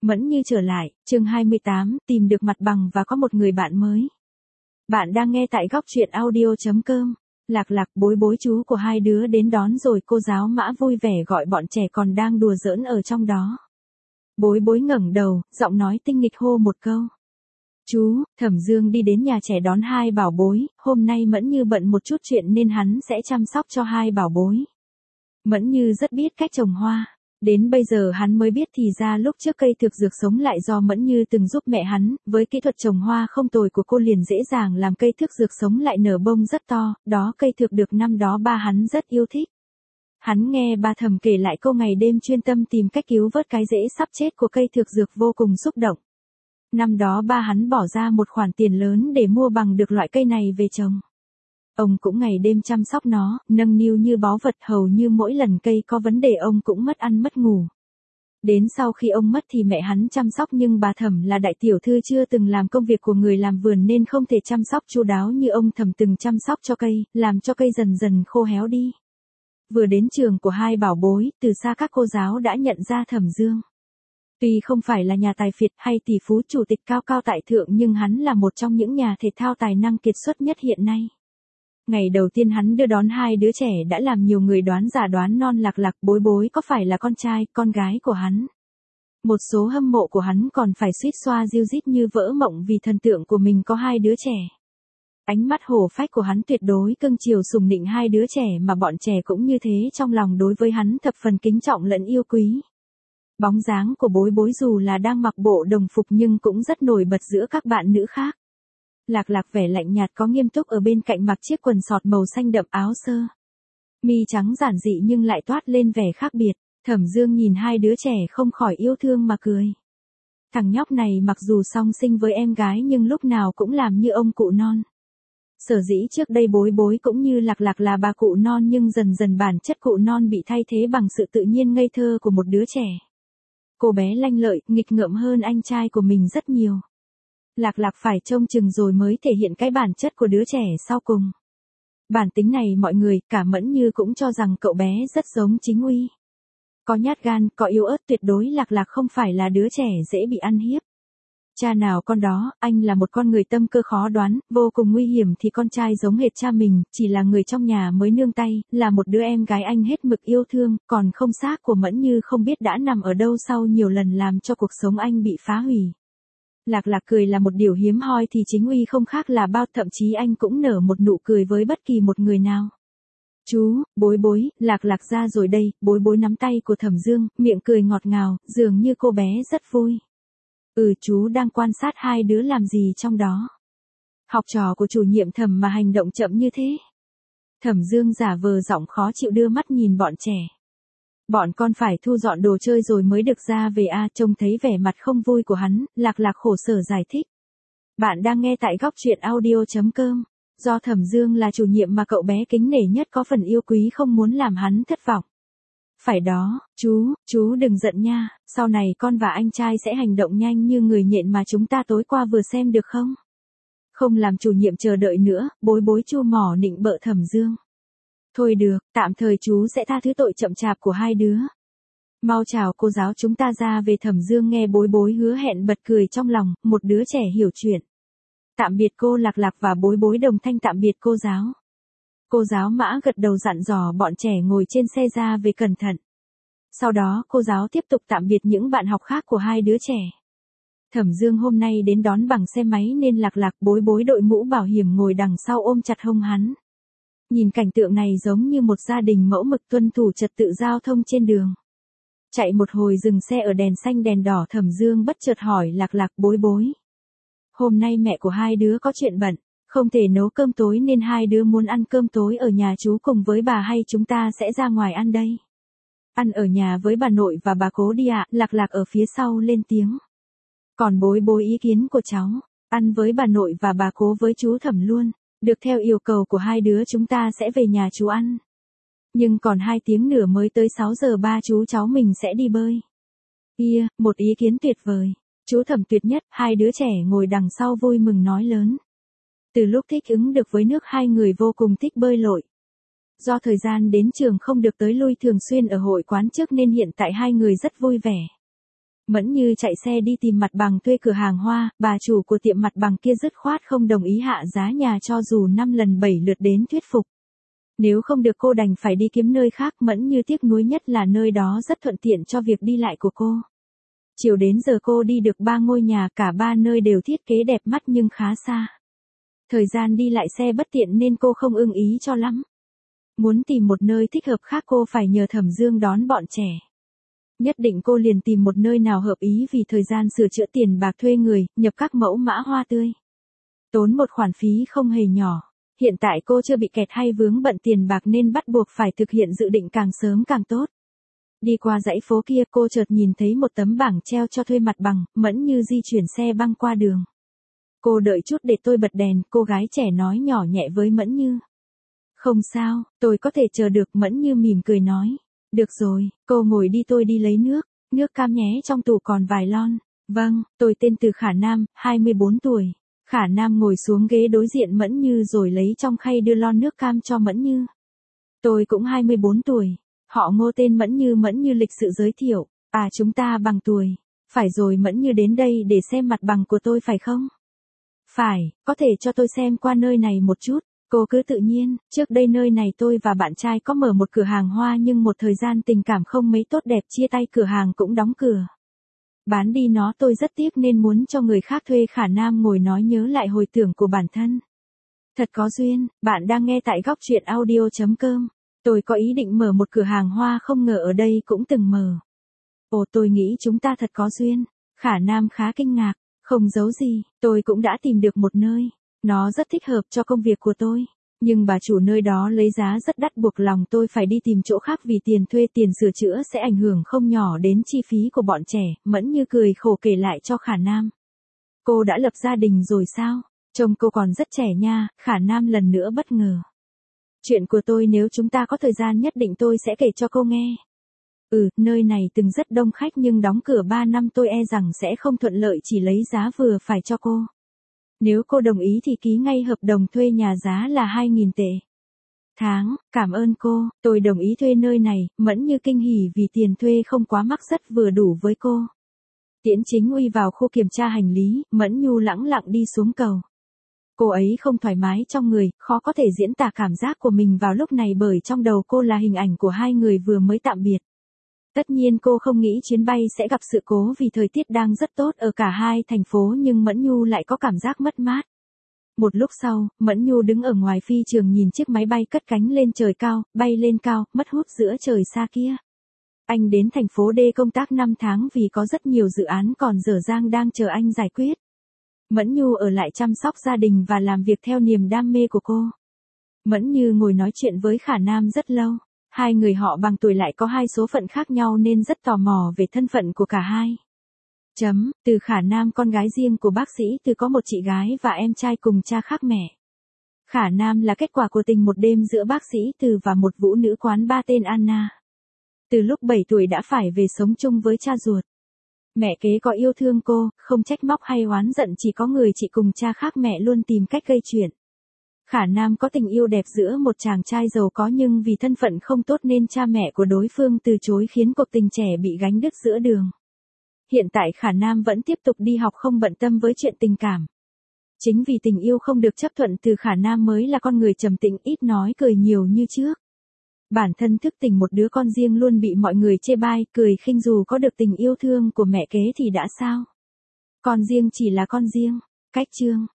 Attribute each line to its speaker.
Speaker 1: Mẫn Như trở lại, chương 28, tìm được mặt bằng và có một người bạn mới. Bạn đang nghe tại góc truyện audio.com. Lạc Lạc, Bối Bối chú của hai đứa đến đón rồi, cô giáo Mã vui vẻ gọi bọn trẻ còn đang đùa giỡn ở trong đó. Bối Bối ngẩng đầu, giọng nói tinh nghịch hô một câu. Chú, Thẩm Dương đi đến nhà trẻ đón hai bảo bối, hôm nay Mẫn Như bận một chút chuyện nên hắn sẽ chăm sóc cho hai bảo bối. Mẫn Như rất biết cách trồng hoa. Đến bây giờ hắn mới biết thì ra lúc trước cây thực dược sống lại do Mẫn Như từng giúp mẹ hắn, với kỹ thuật trồng hoa không tồi của cô liền dễ dàng làm cây thực dược sống lại nở bông rất to, đó cây thực được năm đó ba hắn rất yêu thích. Hắn nghe ba Thẩm kể lại câu ngày đêm chuyên tâm tìm cách cứu vớt cái rễ sắp chết của cây thực dược vô cùng xúc động. Năm đó ba hắn bỏ ra một khoản tiền lớn để mua bằng được loại cây này về trồng. Ông cũng ngày đêm chăm sóc nó, nâng niu như báu vật, hầu như mỗi lần cây có vấn đề ông cũng mất ăn mất ngủ. Đến sau khi ông mất thì mẹ hắn chăm sóc, nhưng bà Thẩm là đại tiểu thư chưa từng làm công việc của người làm vườn nên không thể chăm sóc chu đáo như ông Thẩm từng chăm sóc cho cây, làm cho cây dần dần khô héo đi. Vừa đến trường của hai bảo bối, từ xa các cô giáo đã nhận ra Thẩm Dương. Tuy không phải là nhà tài phiệt hay tỷ phú chủ tịch cao cao tại thượng nhưng hắn là một trong những nhà thể thao tài năng kiệt xuất nhất hiện nay. Ngày đầu tiên hắn đưa đón hai đứa trẻ đã làm nhiều người đoán giả đoán non. Lạc Lạc, Bối Bối có phải là con trai, con gái của hắn. Một số hâm mộ của hắn còn phải suýt xoa ríu rít như vỡ mộng vì thần tượng của mình có hai đứa trẻ. Ánh mắt hổ phách của hắn tuyệt đối cưng chiều sủng nịnh hai đứa trẻ, mà bọn trẻ cũng như thế, trong lòng đối với hắn thập phần kính trọng lẫn yêu quý. Bóng dáng của Bối Bối dù là đang mặc bộ đồng phục nhưng cũng rất nổi bật giữa các bạn nữ khác. Lạc Lạc vẻ lạnh nhạt có nghiêm túc ở bên cạnh, mặc chiếc quần sọt màu xanh đậm, áo sơ mi trắng giản dị nhưng lại toát lên vẻ khác biệt. Thẩm Dương nhìn hai đứa trẻ không khỏi yêu thương mà cười. Thằng nhóc này mặc dù song sinh với em gái nhưng lúc nào cũng làm như ông cụ non. Sở dĩ trước đây Bối Bối cũng như Lạc Lạc là bà cụ non, nhưng dần dần bản chất cụ non bị thay thế bằng sự tự nhiên ngây thơ của một đứa trẻ. Cô bé lanh lợi, nghịch ngợm hơn anh trai của mình rất nhiều. Lạc Lạc phải trông chừng rồi mới thể hiện cái bản chất của đứa trẻ sau cùng. Bản tính này mọi người, cả Mẫn Như cũng cho rằng cậu bé rất giống Chính Uy. Có nhát gan, có yếu ớt, tuyệt đối Lạc Lạc không phải là đứa trẻ dễ bị ăn hiếp. Cha nào con đó, anh là một con người tâm cơ khó đoán, vô cùng nguy hiểm thì con trai giống hệt cha mình, chỉ là người trong nhà mới nương tay, là một đứa em gái anh hết mực yêu thương, còn không xác của Mẫn Như không biết đã nằm ở đâu sau nhiều lần làm cho cuộc sống anh bị phá hủy. Lạc Lạc cười là một điều hiếm hoi thì Chính Uy không khác là bao, thậm chí anh cũng nở một nụ cười với bất kỳ một người nào. Chú, Bối Bối, Lạc Lạc ra rồi đây. Bối Bối nắm tay của Thẩm Dương, miệng cười ngọt ngào, dường như cô bé rất vui. Chú đang quan sát hai đứa làm gì trong đó? Học trò của chủ nhiệm Thẩm mà hành động chậm như thế. Thẩm Dương giả vờ giọng khó chịu đưa mắt nhìn bọn trẻ. Bọn con phải thu dọn đồ chơi rồi mới được ra về à. Trông thấy vẻ mặt không vui của hắn, Lạc Lạc khổ sở giải thích. Bạn đang nghe tại góc truyện audio.com. Do Thẩm Dương là chủ nhiệm mà cậu bé kính nể nhất có phần yêu quý không muốn làm hắn thất vọng. Phải đó, chú đừng giận nha, sau này con và anh trai sẽ hành động nhanh như người nhện mà chúng ta tối qua vừa xem được không? Không làm chủ nhiệm chờ đợi nữa, Bối Bối chu mỏ nịnh bợ Thẩm Dương. Thôi được, tạm thời chú sẽ tha thứ tội chậm chạp của hai đứa. Mau chào cô giáo, chúng ta ra về. Thẩm Dương nghe Bối Bối hứa hẹn bật cười trong lòng, một đứa trẻ hiểu chuyện. Tạm biệt cô. Lạc Lạc và Bối Bối đồng thanh tạm biệt cô giáo. Cô giáo Mã gật đầu dặn dò bọn trẻ ngồi trên xe ra về cẩn thận. Sau đó cô giáo tiếp tục tạm biệt những bạn học khác của hai đứa trẻ. Thẩm Dương hôm nay đến đón bằng xe máy nên Lạc Lạc, Bối Bối đội mũ bảo hiểm ngồi đằng sau ôm chặt hông hắn. Nhìn cảnh tượng này giống như một gia đình mẫu mực tuân thủ trật tự giao thông trên đường. Chạy một hồi dừng xe ở đèn xanh đèn đỏ, Thẩm Dương bất chợt hỏi Lạc Lạc, Bối Bối. Hôm nay mẹ của hai đứa có chuyện bận, không thể nấu cơm tối nên hai đứa muốn ăn cơm tối ở nhà chú cùng với bà hay chúng ta sẽ ra ngoài ăn đây? Ăn ở nhà với bà nội và bà cố đi ạ. Lạc Lạc ở phía sau lên tiếng. Còn Bối Bối ý kiến của cháu, ăn với bà nội và bà cố với chú Thẩm luôn. Được, theo yêu cầu của hai đứa chúng ta sẽ về nhà chú ăn. Nhưng còn 2 tiếng nữa mới tới 6 giờ 3 chú cháu mình sẽ đi bơi. Một ý kiến tuyệt vời. Chú Thẩm tuyệt nhất. Hai đứa trẻ ngồi đằng sau vui mừng nói lớn. Từ lúc thích ứng được với nước hai người vô cùng thích bơi lội. Do thời gian đến trường không được tới lui thường xuyên ở hội quán trước nên hiện tại hai người rất vui vẻ. Mẫn Như chạy xe đi tìm mặt bằng thuê cửa hàng hoa, bà chủ của tiệm mặt bằng kia dứt khoát không đồng ý hạ giá nhà cho dù 5 lần 7 lượt đến thuyết phục. Nếu không được cô đành phải đi kiếm nơi khác, Mẫn Như tiếc nuối nhất là nơi đó rất thuận tiện cho việc đi lại của cô. Chiều đến giờ cô đi được 3 ngôi nhà, cả 3 nơi đều thiết kế đẹp mắt nhưng khá xa. Thời gian đi lại xe bất tiện nên cô không ưng ý cho lắm. Muốn tìm một nơi thích hợp khác cô phải nhờ Thẩm Dương đón bọn trẻ. Nhất định cô liền tìm một nơi nào hợp ý vì thời gian sửa chữa, tiền bạc thuê người, nhập các mẫu mã hoa tươi. Tốn một khoản phí không hề nhỏ. Hiện tại cô chưa bị kẹt hay vướng bận tiền bạc nên bắt buộc phải thực hiện dự định càng sớm càng tốt. Đi qua dãy phố kia cô chợt nhìn thấy một tấm bảng treo cho thuê mặt bằng, Mẫn Như di chuyển xe băng qua đường. Cô đợi chút để tôi bật đèn, cô gái trẻ nói nhỏ nhẹ với Mẫn Như. Không sao, tôi có thể chờ được, Mẫn Như mỉm cười nói. Được rồi, cô ngồi đi, tôi đi lấy nước cam nhé, trong tủ còn vài lon. Vâng, tôi tên Từ Khả Nam, 24 tuổi. Khả Nam ngồi xuống ghế đối diện Mẫn Như rồi lấy trong khay đưa lon nước cam cho Mẫn Như. Tôi cũng 24 tuổi. Họ Ngô, tên Mẫn Như lịch sự giới thiệu. À, chúng ta bằng tuổi. Phải rồi, Mẫn Như đến đây để xem mặt bằng của tôi phải không? Phải, có thể cho tôi xem qua nơi này một chút. Cô cứ tự nhiên, trước đây nơi này tôi và bạn trai có mở một cửa hàng hoa nhưng một thời gian tình cảm không mấy tốt đẹp, chia tay, cửa hàng cũng đóng cửa. Bán đi nó tôi rất tiếc nên muốn cho người khác thuê. Khả Nam ngồi nói nhớ lại hồi tưởng của bản thân. Thật có duyên, bạn đang nghe tại góc truyện audio.com. Tôi có ý định mở một cửa hàng hoa, không ngờ ở đây cũng từng mở. Ồ, tôi nghĩ chúng ta thật có duyên. Khả Nam khá kinh ngạc, không giấu gì, tôi cũng đã tìm được một nơi. Nó rất thích hợp cho công việc của tôi. Nhưng bà chủ nơi đó lấy giá rất đắt, buộc lòng tôi phải đi tìm chỗ khác vì tiền thuê, tiền sửa chữa sẽ ảnh hưởng không nhỏ đến chi phí của bọn trẻ. Mẫn Như cười khổ kể lại cho Khả Nam. Cô đã lập gia đình rồi sao? Trông cô còn rất trẻ nha. Khả Nam lần nữa bất ngờ. Chuyện của tôi nếu chúng ta có thời gian nhất định tôi sẽ kể cho cô nghe. Nơi này từng rất đông khách nhưng đóng cửa 3 năm, tôi e rằng sẽ không thuận lợi, chỉ lấy giá vừa phải cho cô. Nếu cô đồng ý thì ký ngay hợp đồng thuê nhà, giá là 2.000 tệ. Tháng, cảm ơn cô, tôi đồng ý thuê nơi này. Mẫn Như kinh hỉ vì tiền thuê không quá mắc, rất vừa đủ với cô. Tiễn Chính Uy vào khu kiểm tra hành lý, Mẫn Nhu lẳng lặng đi xuống cầu. Cô ấy không thoải mái trong người, khó có thể diễn tả cảm giác của mình vào lúc này bởi trong đầu cô là hình ảnh của hai người vừa mới tạm biệt. Tất nhiên cô không nghĩ chuyến bay sẽ gặp sự cố vì thời tiết đang rất tốt ở cả hai thành phố, nhưng Mẫn Nhu lại có cảm giác mất mát. Một lúc sau, Mẫn Nhu đứng ở ngoài phi trường nhìn chiếc máy bay cất cánh lên trời cao, bay lên cao, mất hút giữa trời xa kia. Anh đến thành phố D công tác 5 tháng vì có rất nhiều dự án còn dở dang đang chờ anh giải quyết. Mẫn Nhu ở lại chăm sóc gia đình và làm việc theo niềm đam mê của cô. Mẫn Như ngồi nói chuyện với Khả Nam rất lâu. Hai người họ bằng tuổi lại có hai số phận khác nhau nên rất tò mò về thân phận của cả hai. Từ Khả Nam con gái riêng của bác sĩ Từ, có một chị gái và em trai cùng cha khác mẹ. Khả Nam là kết quả của tình một đêm giữa bác sĩ Từ và một vũ nữ quán bar tên Anna. Từ lúc 7 tuổi đã phải về sống chung với cha ruột. Mẹ kế có yêu thương cô, không trách móc hay oán giận, chỉ có người chị cùng cha khác mẹ luôn tìm cách gây chuyện. Khả Nam có tình yêu đẹp giữa một chàng trai giàu có nhưng vì thân phận không tốt nên cha mẹ của đối phương từ chối, khiến cuộc tình trẻ bị gánh đứt giữa đường. Hiện tại Khả Nam vẫn tiếp tục đi học, không bận tâm với chuyện tình cảm. Chính vì tình yêu không được chấp thuận, Từ Khả Nam mới là con người trầm tĩnh, ít nói cười nhiều như trước. Bản thân thức tỉnh một đứa con riêng luôn bị mọi người chê bai, cười khinh, dù có được tình yêu thương của mẹ kế thì đã sao. Con riêng chỉ là con riêng. Cách chương